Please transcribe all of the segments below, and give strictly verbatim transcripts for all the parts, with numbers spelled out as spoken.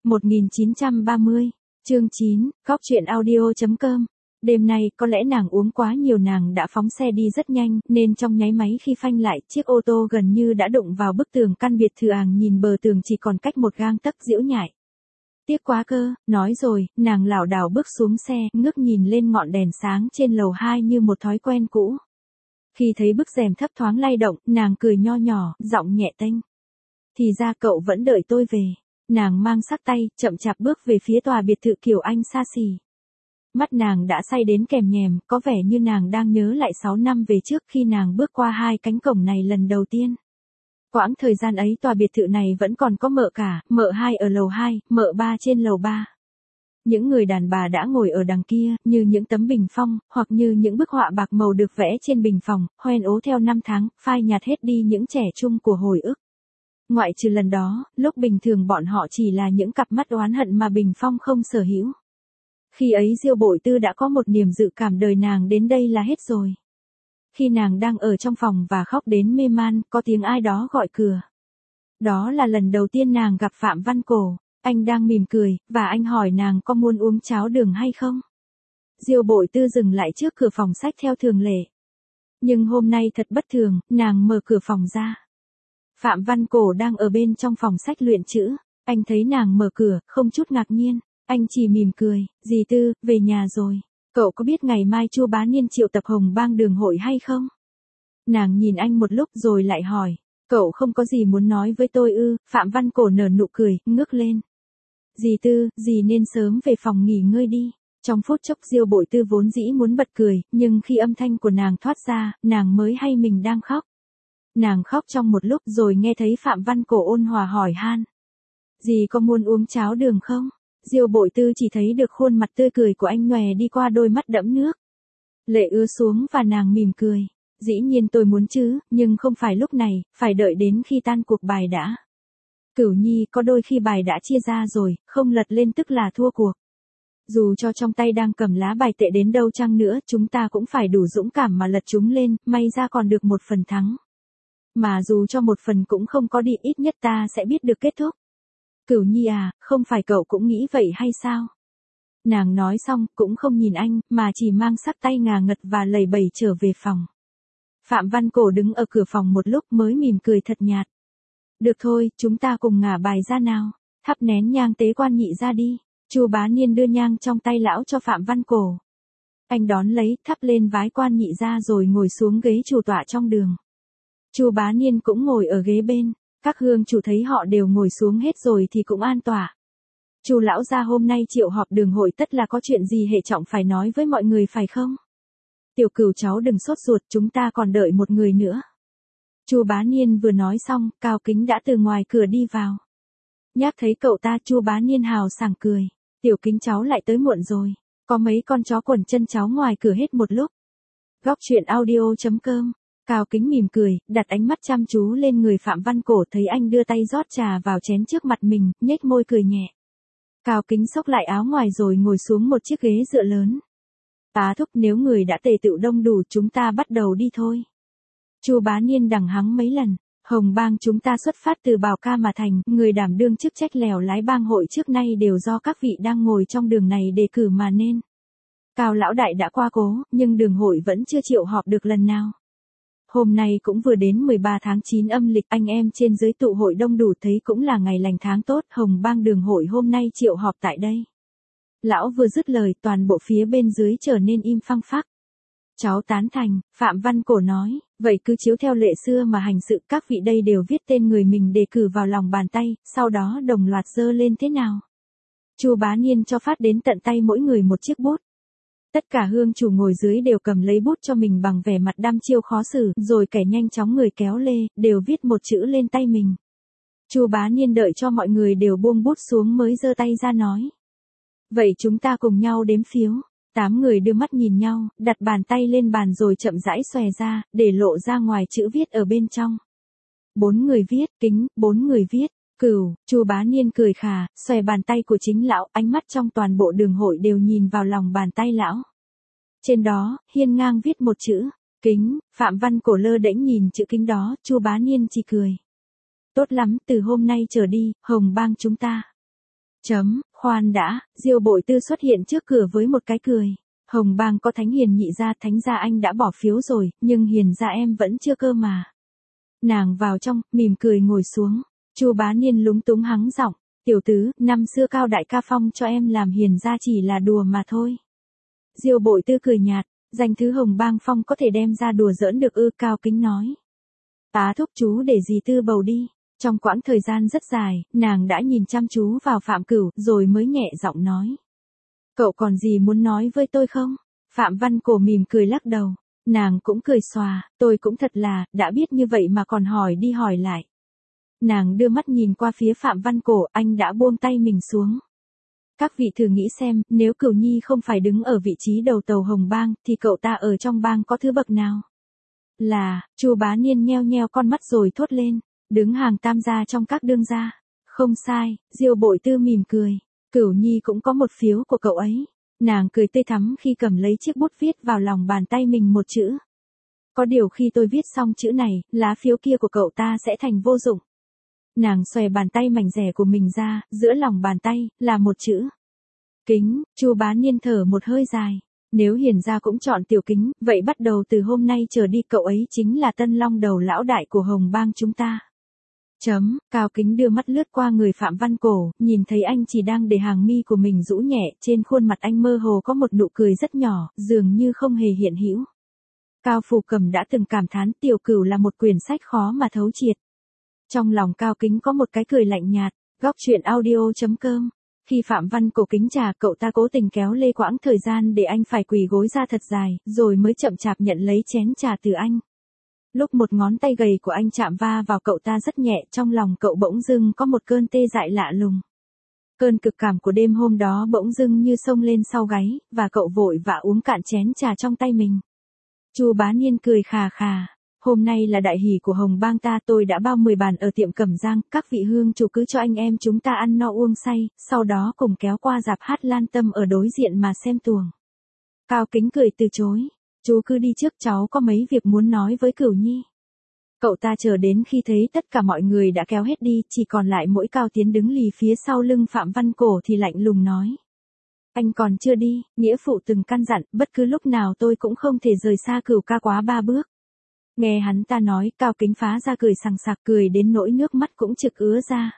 một nghìn chín trăm ba mươi, chương chín, góc truyện audio.com. Đêm nay, có lẽ nàng uống quá nhiều, nàng đã phóng xe đi rất nhanh, nên trong nháy máy khi phanh lại, chiếc ô tô gần như đã đụng vào bức tường căn biệt thự. Àng nhìn bờ tường chỉ còn cách một gang tấc, giễu nhại. Tiếc quá cơ, nói rồi, nàng lảo đảo bước xuống xe, ngước nhìn lên ngọn đèn sáng trên lầu hai như một thói quen cũ. Khi thấy bức rèm thấp thoáng lay động, nàng cười nho nhỏ, giọng nhẹ tênh. Thì ra cậu vẫn đợi tôi về. Nàng mang sắc tay, chậm chạp bước về phía tòa biệt thự kiểu Anh xa xỉ. Mắt nàng đã say đến kèm nhèm, có vẻ như nàng đang nhớ lại sáu năm về trước khi nàng bước qua hai cánh cổng này lần đầu tiên. Quãng thời gian ấy tòa biệt thự này vẫn còn có mợ cả, mợ hai ở lầu hai, mợ ba trên lầu ba. Những người đàn bà đã ngồi ở đằng kia, như những tấm bình phong, hoặc như những bức họa bạc màu được vẽ trên bình phòng, hoen ố theo năm tháng, phai nhạt hết đi những trẻ trung của hồi ức. Ngoại trừ lần đó, lúc bình thường bọn họ chỉ là những cặp mắt oán hận mà bình phong không sở hữu. Khi ấy Diêu Bội Tư đã có một niềm dự cảm đời nàng đến đây là hết rồi. Khi nàng đang ở trong phòng và khóc đến mê man, có tiếng ai đó gọi cửa. Đó là lần đầu tiên nàng gặp Phạm Văn Cổ. Anh đang mỉm cười, và anh hỏi nàng có muốn uống cháo đường hay không. Diêu Bội Tư dừng lại trước cửa phòng sách theo thường lệ. Nhưng hôm nay thật bất thường, nàng mở cửa phòng ra. Phạm Văn Cổ đang ở bên trong phòng sách luyện chữ. Anh thấy nàng mở cửa, không chút ngạc nhiên. Anh chỉ mỉm cười, dì Tư, về nhà rồi. Cậu có biết ngày mai Chu Bá Niên triệu tập Hồng Bang Đường hội hay không? Nàng nhìn anh một lúc rồi lại hỏi. Cậu không có gì muốn nói với tôi ư? Phạm Văn Cổ nở nụ cười, ngước lên. Dì Tư, dì nên sớm về phòng nghỉ ngơi đi. Trong phút chốc Diêu Bội Tư vốn dĩ muốn bật cười, nhưng khi âm thanh của nàng thoát ra, nàng mới hay mình đang khóc. Nàng khóc trong một lúc rồi nghe thấy Phạm Văn Cổ ôn hòa hỏi han. Dì có muốn uống cháo đường không? Diêu Bội Tư chỉ thấy được khuôn mặt tươi cười của anh nhòe đi qua đôi mắt đẫm nước. Lệ ứa xuống và nàng mỉm cười. Dĩ nhiên tôi muốn chứ, nhưng không phải lúc này, phải đợi đến khi tan cuộc bài đã. Cửu Nhi, có đôi khi bài đã chia ra rồi, không lật lên tức là thua cuộc. Dù cho trong tay đang cầm lá bài tệ đến đâu chăng nữa, chúng ta cũng phải đủ dũng cảm mà lật chúng lên, may ra còn được một phần thắng. Mà dù cho một phần cũng không có đi, ít nhất ta sẽ biết được kết thúc. Cửu Nhi à, không phải cậu cũng nghĩ vậy hay sao? Nàng nói xong, cũng không nhìn anh, mà chỉ mang sắc tay ngà ngật và lầy bầy trở về phòng. Phạm Văn Cổ đứng ở cửa phòng một lúc mới mỉm cười thật nhạt. Được thôi, chúng ta cùng ngả bài ra nào. Thắp nén nhang tế quan nhị ra đi. Chu Bá Niên đưa nhang trong tay lão cho Phạm Văn Cổ. Anh đón lấy, thắp lên vái quan nhị ra rồi ngồi xuống ghế chủ tọa trong đường. Chu Bá Niên cũng ngồi ở ghế bên. Các hương chủ thấy họ đều ngồi xuống hết rồi thì cũng an tọa. Chu lão gia hôm nay triệu họp đường hội, tất là có chuyện gì hệ trọng phải nói với mọi người phải không? Tiểu Cửu cháu đừng sốt ruột, chúng ta còn đợi một người nữa. Chu Bá Niên vừa nói xong, Cao Kính đã từ ngoài cửa đi vào. Nhắc thấy cậu ta, Chu Bá Niên hào sảng cười. Tiểu Kính cháu lại tới muộn rồi. Có mấy con chó quẩn chân cháu ngoài cửa hết một lúc. Góc truyện audio.com. Cao Kính mỉm cười, đặt ánh mắt chăm chú lên người Phạm Văn Cổ, thấy anh đưa tay rót trà vào chén trước mặt mình, nhếch môi cười nhẹ. Cao Kính xốc lại áo ngoài rồi ngồi xuống một chiếc ghế dựa lớn. Tá thúc, nếu người đã tề tựu đông đủ, chúng ta bắt đầu đi thôi. Chu Bá Niên đằng hắng mấy lần. Hồng Bang chúng ta xuất phát từ Bảo Ca mà thành, người đảm đương chức trách lèo lái bang hội trước nay đều do các vị đang ngồi trong đường này đề cử mà nên. Cao lão đại đã qua cố, nhưng đường hội vẫn chưa triệu họp được lần nào. Hôm nay cũng vừa đến mười ba tháng chín âm lịch, anh em trên dưới tụ hội đông đủ, thấy cũng là ngày lành tháng tốt. Hồng Bang đường hội hôm nay triệu họp tại đây. Lão vừa dứt lời, toàn bộ phía bên dưới trở nên im phăng phắc. Cháu tán thành, Phạm Văn Cổ nói, vậy cứ chiếu theo lệ xưa mà hành sự, các vị đây đều viết tên người mình đề cử vào lòng bàn tay, sau đó đồng loạt giơ lên thế nào. Chu Bá Niên cho phát đến tận tay mỗi người một chiếc bút. Tất cả hương chủ ngồi dưới đều cầm lấy bút cho mình bằng vẻ mặt đăm chiêu khó xử, rồi kẻ nhanh chóng người kéo lê, đều viết một chữ lên tay mình. Chu Bá Niên đợi cho mọi người đều buông bút xuống mới giơ tay ra nói. Vậy chúng ta cùng nhau đếm phiếu. Tám người đưa mắt nhìn nhau, đặt bàn tay lên bàn rồi chậm rãi xòe ra, để lộ ra ngoài chữ viết ở bên trong. Bốn người viết, Kính, bốn người viết, Cửu. Chu Bá Niên cười khà, xòe bàn tay của chính lão, ánh mắt trong toàn bộ đường hội đều nhìn vào lòng bàn tay lão. Trên đó, hiên ngang viết một chữ, Kính. Phạm Văn Cổ lơ đễnh nhìn chữ Kính đó, Chu Bá Niên chỉ cười. Tốt lắm, từ hôm nay trở đi, Hồng Bang chúng ta Chấm, khoan đã, Diêu Bội Tư xuất hiện trước cửa với một cái cười. Hồng Bang có Thánh Hiền nhị gia, Thánh gia anh đã bỏ phiếu rồi, nhưng Hiền gia em vẫn chưa cơ mà. Nàng vào trong, mỉm cười ngồi xuống. Chu Bá Niên lúng túng hắng giọng, tiểu tứ, năm xưa Cao đại ca phong cho em làm Hiền gia chỉ là đùa mà thôi. Diêu Bội Tư cười nhạt, danh thứ Hồng Bang phong có thể đem ra đùa giỡn được ư? Cao Kính nói. Tá thúc chú để dì Tư bầu đi. Trong quãng thời gian rất dài, nàng đã nhìn chăm chú vào Phạm Cửu, rồi mới nhẹ giọng nói. Cậu còn gì muốn nói với tôi không? Phạm Văn Cổ mỉm cười lắc đầu. Nàng cũng cười xòa, tôi cũng thật là, đã biết như vậy mà còn hỏi đi hỏi lại. Nàng đưa mắt nhìn qua phía Phạm Văn Cổ, anh đã buông tay mình xuống. Các vị thử nghĩ xem, nếu Cửu Nhi không phải đứng ở vị trí đầu tàu Hồng Bang, thì cậu ta ở trong bang có thứ bậc nào? Là, Chu Bá Niên nheo nheo con mắt rồi thốt lên, đứng hàng tam gia trong các đương gia. Không sai, Diêu Bội Tư mỉm cười. Cửu Nhi cũng có một phiếu của cậu ấy. Nàng cười tươi thắm khi cầm lấy chiếc bút viết vào lòng bàn tay mình một chữ. Có điều khi tôi viết xong chữ này, lá phiếu kia của cậu ta sẽ thành vô dụng. Nàng xòe bàn tay mảnh rẻ của mình ra, giữa lòng bàn tay, là một chữ. Kính. Chu Bá Niên thở một hơi dài. Nếu Hiền gia cũng chọn Tiểu Kính, vậy bắt đầu từ hôm nay trở đi cậu ấy chính là tân long đầu lão đại của Hồng Bang chúng ta. Chấm, Cao Kính đưa mắt lướt qua người Phạm Văn Cổ, nhìn thấy anh chỉ đang để hàng mi của mình rũ nhẹ, trên khuôn mặt anh mơ hồ có một nụ cười rất nhỏ, dường như không hề hiện hữu. Cao Phù Cầm đã từng cảm thán Tiểu Cửu là một quyển sách khó mà thấu triệt. Trong lòng Cao Kính có một cái cười lạnh nhạt. Góc truyện audio chấm com. Khi Phạm Văn Cổ kính trà, cậu ta cố tình kéo lê quãng thời gian để anh phải quỳ gối ra thật dài, rồi mới chậm chạp nhận lấy chén trà từ anh. Lúc một ngón tay gầy của anh chạm va vào cậu ta rất nhẹ, trong lòng cậu bỗng dưng có một cơn tê dại lạ lùng. Cơn cực cảm của đêm hôm đó bỗng dưng như xông lên sau gáy, và cậu vội vã uống cạn chén trà trong tay mình. Chu Bá Niên cười khà khà. Hôm nay là đại hỷ của Hồng Bang ta, tôi đã bao mười bàn ở tiệm Cẩm Giang, các vị hương chủ cứ cho anh em chúng ta ăn no uống say, sau đó cùng kéo qua rạp hát Lan Tâm ở đối diện mà xem tuồng. Cao Kính cười từ chối. Chú cứ đi trước, cháu có mấy việc muốn nói với Cửu Nhi. Cậu ta chờ đến khi thấy tất cả mọi người đã kéo hết đi, chỉ còn lại mỗi Cao Tiến đứng lì phía sau lưng Phạm Văn Cổ thì lạnh lùng nói. Anh còn chưa đi, nghĩa phụ từng căn dặn, bất cứ lúc nào tôi cũng không thể rời xa Cửu ca quá ba bước. Nghe hắn ta nói, Cao Kính phá ra cười sằng sặc, cười đến nỗi nước mắt cũng trực ứa ra.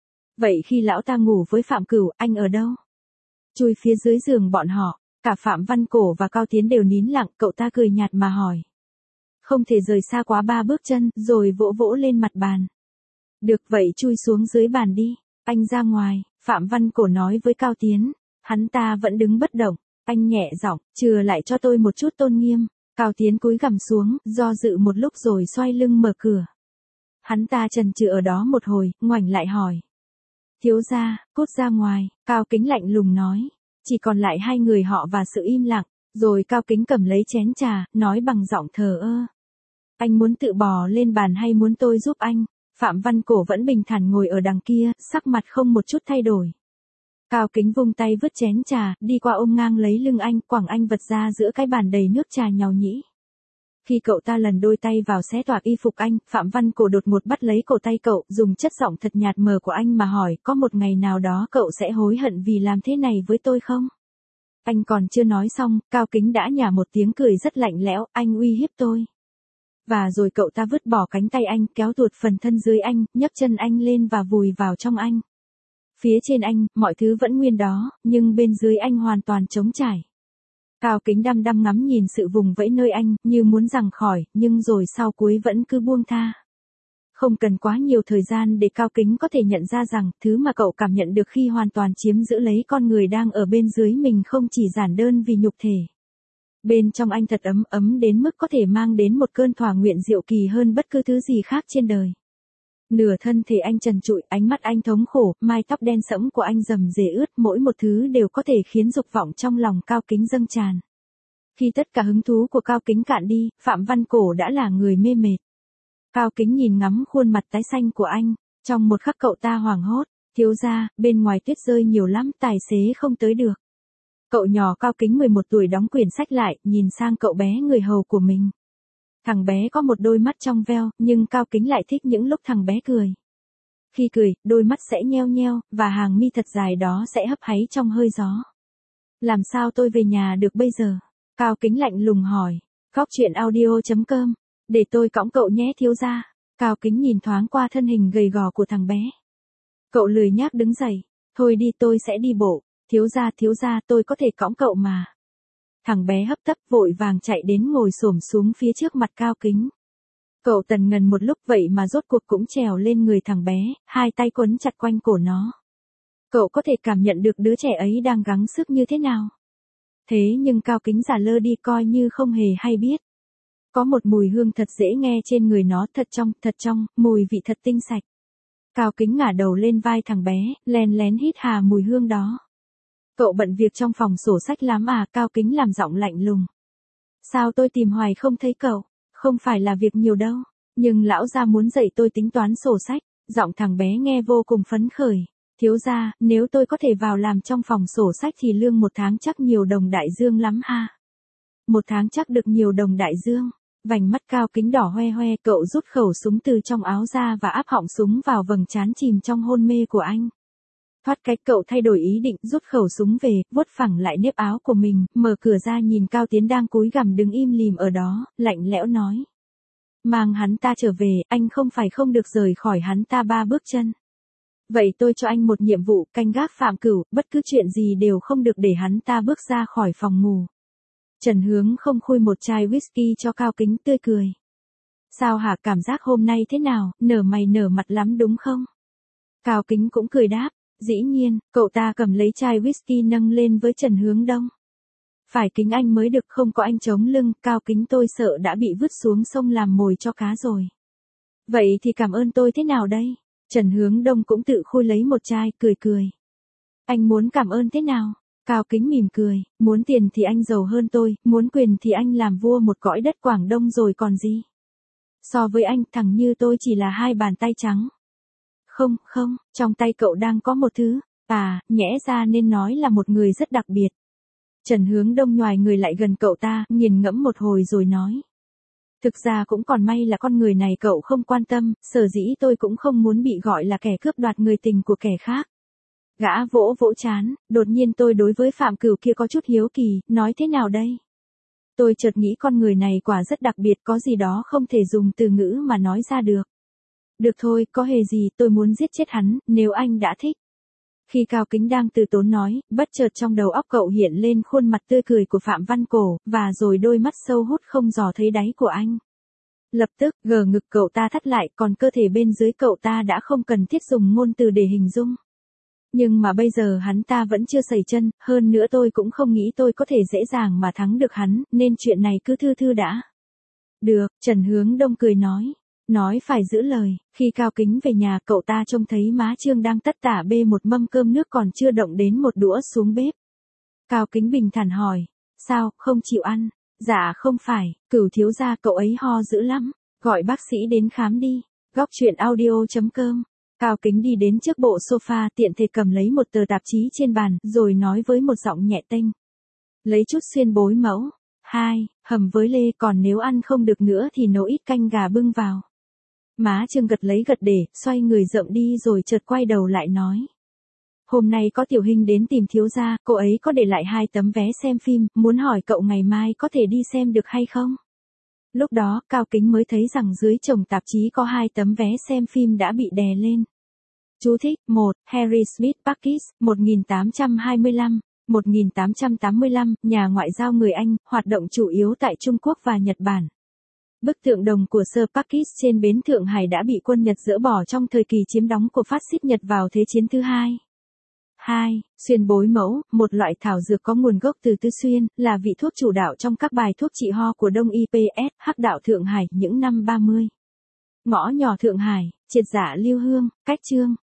Vậy khi lão ta ngủ với Phạm Cửu, anh ở đâu? Chui phía dưới giường bọn họ, cả Phạm Văn Cổ và Cao Tiến đều nín lặng, cậu ta cười nhạt mà hỏi. Không thể rời xa quá ba bước chân, rồi vỗ vỗ lên mặt bàn. Được vậy chui xuống dưới bàn đi, anh ra ngoài, Phạm Văn Cổ nói với Cao Tiến. Hắn ta vẫn đứng bất động, anh nhẹ giọng, chừa lại cho tôi một chút tôn nghiêm. Cao Tiến cúi gằm xuống, do dự một lúc rồi xoay lưng mở cửa. Hắn ta chần chừ ở đó một hồi, ngoảnh lại hỏi. Thiếu gia, cút ra ngoài, Cao Kính lạnh lùng nói. Chỉ còn lại hai người họ và sự im lặng, rồi Cao Kính cầm lấy chén trà, nói bằng giọng thờ ơ. Anh muốn tự bò lên bàn hay muốn tôi giúp anh? Phạm Văn Cổ vẫn bình thản ngồi ở đằng kia, sắc mặt không một chút thay đổi. Cao Kính vung tay vứt chén trà, đi qua ôm ngang lấy lưng anh, quẳng anh vật ra giữa cái bàn đầy nước trà nhàu nhĩ. Khi cậu ta lần đôi tay vào xé toạc y phục anh, Phạm Văn Cổ đột ngột bắt lấy cổ tay cậu, dùng chất giọng thật nhạt mờ của anh mà hỏi, có một ngày nào đó cậu sẽ hối hận vì làm thế này với tôi không? Anh còn chưa nói xong, Cao Kính đã nhả một tiếng cười rất lạnh lẽo, anh uy hiếp tôi. Và rồi cậu ta vứt bỏ cánh tay anh, kéo tuột phần thân dưới anh, nhấc chân anh lên và vùi vào trong anh. Phía trên anh, mọi thứ vẫn nguyên đó, nhưng bên dưới anh hoàn toàn trống trải. Cao Kính đăm đăm ngắm nhìn sự vùng vẫy nơi anh, như muốn giằng khỏi, nhưng rồi sau cuối vẫn cứ buông tha. Không cần quá nhiều thời gian để Cao Kính có thể nhận ra rằng, thứ mà cậu cảm nhận được khi hoàn toàn chiếm giữ lấy con người đang ở bên dưới mình không chỉ giản đơn vì nhục thể. Bên trong anh thật ấm ấm đến mức có thể mang đến một cơn thỏa nguyện diệu kỳ hơn bất cứ thứ gì khác trên đời. Nửa thân thể anh trần trụi, ánh mắt anh thống khổ, mái tóc đen sẫm của anh rầm rề ướt, mỗi một thứ đều có thể khiến dục vọng trong lòng Cao Kính dâng tràn. Khi tất cả hứng thú của Cao Kính cạn đi, Phạm Văn Cổ đã là người mê mệt. Cao Kính nhìn ngắm khuôn mặt tái xanh của anh, trong một khắc cậu ta hoảng hốt, thiếu gia, bên ngoài tuyết rơi nhiều lắm, tài xế không tới được. Cậu nhỏ Cao Kính mười một tuổi đóng quyển sách lại, nhìn sang cậu bé người hầu của mình. Thằng bé có một đôi mắt trong veo, nhưng Cao Kính lại thích những lúc thằng bé cười. khi cười, đôi mắt sẽ nheo nheo, và hàng mi thật dài đó sẽ hấp háy trong hơi gió. Làm sao tôi về nhà được bây giờ? Cao Kính lạnh lùng hỏi. Góc chuyện audio chấm com, để tôi cõng cậu nhé thiếu gia. Cao Kính nhìn thoáng qua thân hình gầy gò của thằng bé. Cậu lười nhác đứng dậy. Thôi đi, tôi sẽ đi bộ. Thiếu gia, thiếu gia, tôi có thể cõng cậu mà. Thằng bé hấp tấp vội vàng chạy đến ngồi xổm xuống phía trước mặt Cao Kính. Cậu tần ngần một lúc vậy mà rốt cuộc cũng trèo lên người thằng bé, hai tay quấn chặt quanh cổ nó. Cậu có thể cảm nhận được đứa trẻ ấy đang gắng sức như thế nào. Thế nhưng Cao Kính giả lơ đi coi như không hề hay biết. Có một mùi hương thật dễ nghe trên người nó, thật trong, thật trong, mùi vị thật tinh sạch. Cao Kính ngả đầu lên vai thằng bé, len lén hít hà mùi hương đó. Cậu bận việc trong phòng sổ sách lắm à? Cao Kính làm giọng lạnh lùng. Sao tôi tìm hoài không thấy cậu? Không phải là việc nhiều đâu. Nhưng lão gia muốn dạy tôi tính toán sổ sách. Giọng thằng bé nghe vô cùng phấn khởi. Thiếu gia, nếu tôi có thể vào làm trong phòng sổ sách thì lương một tháng chắc nhiều đồng đại dương lắm ha. Một tháng chắc được nhiều đồng đại dương. Vành mắt Cao Kính đỏ hoe hoe, cậu rút khẩu súng từ trong áo ra và áp họng súng vào vầng trán chìm trong hôn mê của anh. Thoát cái, cậu thay đổi ý định, rút khẩu súng về, vuốt phẳng lại nếp áo của mình, mở cửa ra nhìn Cao Tiến đang cúi gằm đứng im lìm ở đó, lạnh lẽo nói. Mang hắn ta trở về, anh không phải không được rời khỏi hắn ta ba bước chân. Vậy tôi cho anh một nhiệm vụ, canh gác Phạm Cửu, bất cứ chuyện gì đều không được để hắn ta bước ra khỏi phòng ngủ. Trần Hướng không khui một chai whisky cho Cao Kính, tươi cười. Sao hả, cảm giác hôm nay thế nào, nở mày nở mặt lắm đúng không? Cao Kính cũng cười đáp. Dĩ nhiên, cậu ta cầm lấy chai whisky nâng lên với Trần Hướng Đông. Phải kính anh mới được, không có anh chống lưng, Cao Kính tôi sợ đã bị vứt xuống sông làm mồi cho cá rồi. Vậy thì cảm ơn tôi thế nào đây? Trần Hướng Đông cũng tự khui lấy một chai, cười cười. Anh muốn cảm ơn thế nào? Cao Kính mỉm cười, muốn tiền thì anh giàu hơn tôi, muốn quyền thì anh làm vua một cõi đất Quảng Đông rồi còn gì. So với anh, thằng như tôi chỉ là hai bàn tay trắng. Không, không, trong tay cậu đang có một thứ, à, nhẽ ra nên nói là một người rất đặc biệt. Trần Hướng Đông nhoài người lại gần cậu ta, nghiền ngẫm một hồi rồi nói. Thực ra cũng còn may là con người này cậu không quan tâm, sở dĩ tôi cũng không muốn bị gọi là kẻ cướp đoạt người tình của kẻ khác. Gã vỗ vỗ chán, đột nhiên tôi đối với Phạm Cửu kia có chút hiếu kỳ, nói thế nào đây? Tôi chợt nghĩ con người này quả rất đặc biệt, có gì đó không thể dùng từ ngữ mà nói ra được. Được thôi, có hề gì, tôi muốn giết chết hắn, nếu anh đã thích. Khi Cao Kính đang từ tốn nói, bất chợt trong đầu óc cậu hiện lên khuôn mặt tươi cười của Phạm Văn Cổ, và rồi đôi mắt sâu hút không dò thấy đáy của anh. Lập tức, gờ ngực cậu ta thắt lại, còn cơ thể bên dưới cậu ta đã không cần thiết dùng ngôn từ để hình dung. Nhưng mà bây giờ hắn ta vẫn chưa sẩy chân, hơn nữa tôi cũng không nghĩ tôi có thể dễ dàng mà thắng được hắn, nên chuyện này cứ thư thư đã. Được, Trần Hướng Đông cười nói. Nói phải giữ lời, khi Cao Kính về nhà cậu ta trông thấy má Trương đang tất tả bê một mâm cơm nước còn chưa động đến một đũa xuống bếp. Cao Kính bình thản hỏi, sao, không chịu ăn? Dạ không phải, Cửu thiếu gia cậu ấy ho dữ lắm, gọi bác sĩ đến khám đi. Góc chuyện audio chấm com. Cao Kính đi đến trước bộ sofa tiện thể cầm lấy một tờ tạp chí trên bàn, rồi nói với một giọng nhẹ tênh. Lấy chút xuyên bối mẫu. Hai, hầm với lê, còn nếu ăn không được nữa thì nấu ít canh gà bưng vào. Má Trương gật lấy gật để, xoay người rậm đi rồi chợt quay đầu lại nói. Hôm nay có Tiểu Hinh đến tìm thiếu gia, cô ấy có để lại hai tấm vé xem phim, muốn hỏi cậu ngày mai có thể đi xem được hay không? Lúc đó, Cao Kính mới thấy rằng dưới chồng tạp chí có hai tấm vé xem phim đã bị đè lên. Chú thích, một, Harry Smith Purkis, một nghìn tám trăm hai mươi lăm, một nghìn tám trăm tám mươi lăm, nhà ngoại giao người Anh, hoạt động chủ yếu tại Trung Quốc và Nhật Bản. Bức tượng đồng của Sir Purkis trên bến Thượng Hải đã bị quân Nhật dỡ bỏ trong thời kỳ chiếm đóng của phát xít Nhật vào Thế chiến thứ hai. hai. Xuyên bối mẫu, một loại thảo dược có nguồn gốc từ Tư Xuyên, là vị thuốc chủ đạo trong các bài thuốc trị ho của Đông y pê ét, Hắc đạo Thượng Hải những năm ba mươi. Ngõ nhỏ Thượng Hải, triệt giả Lưu Hương, cách Trương.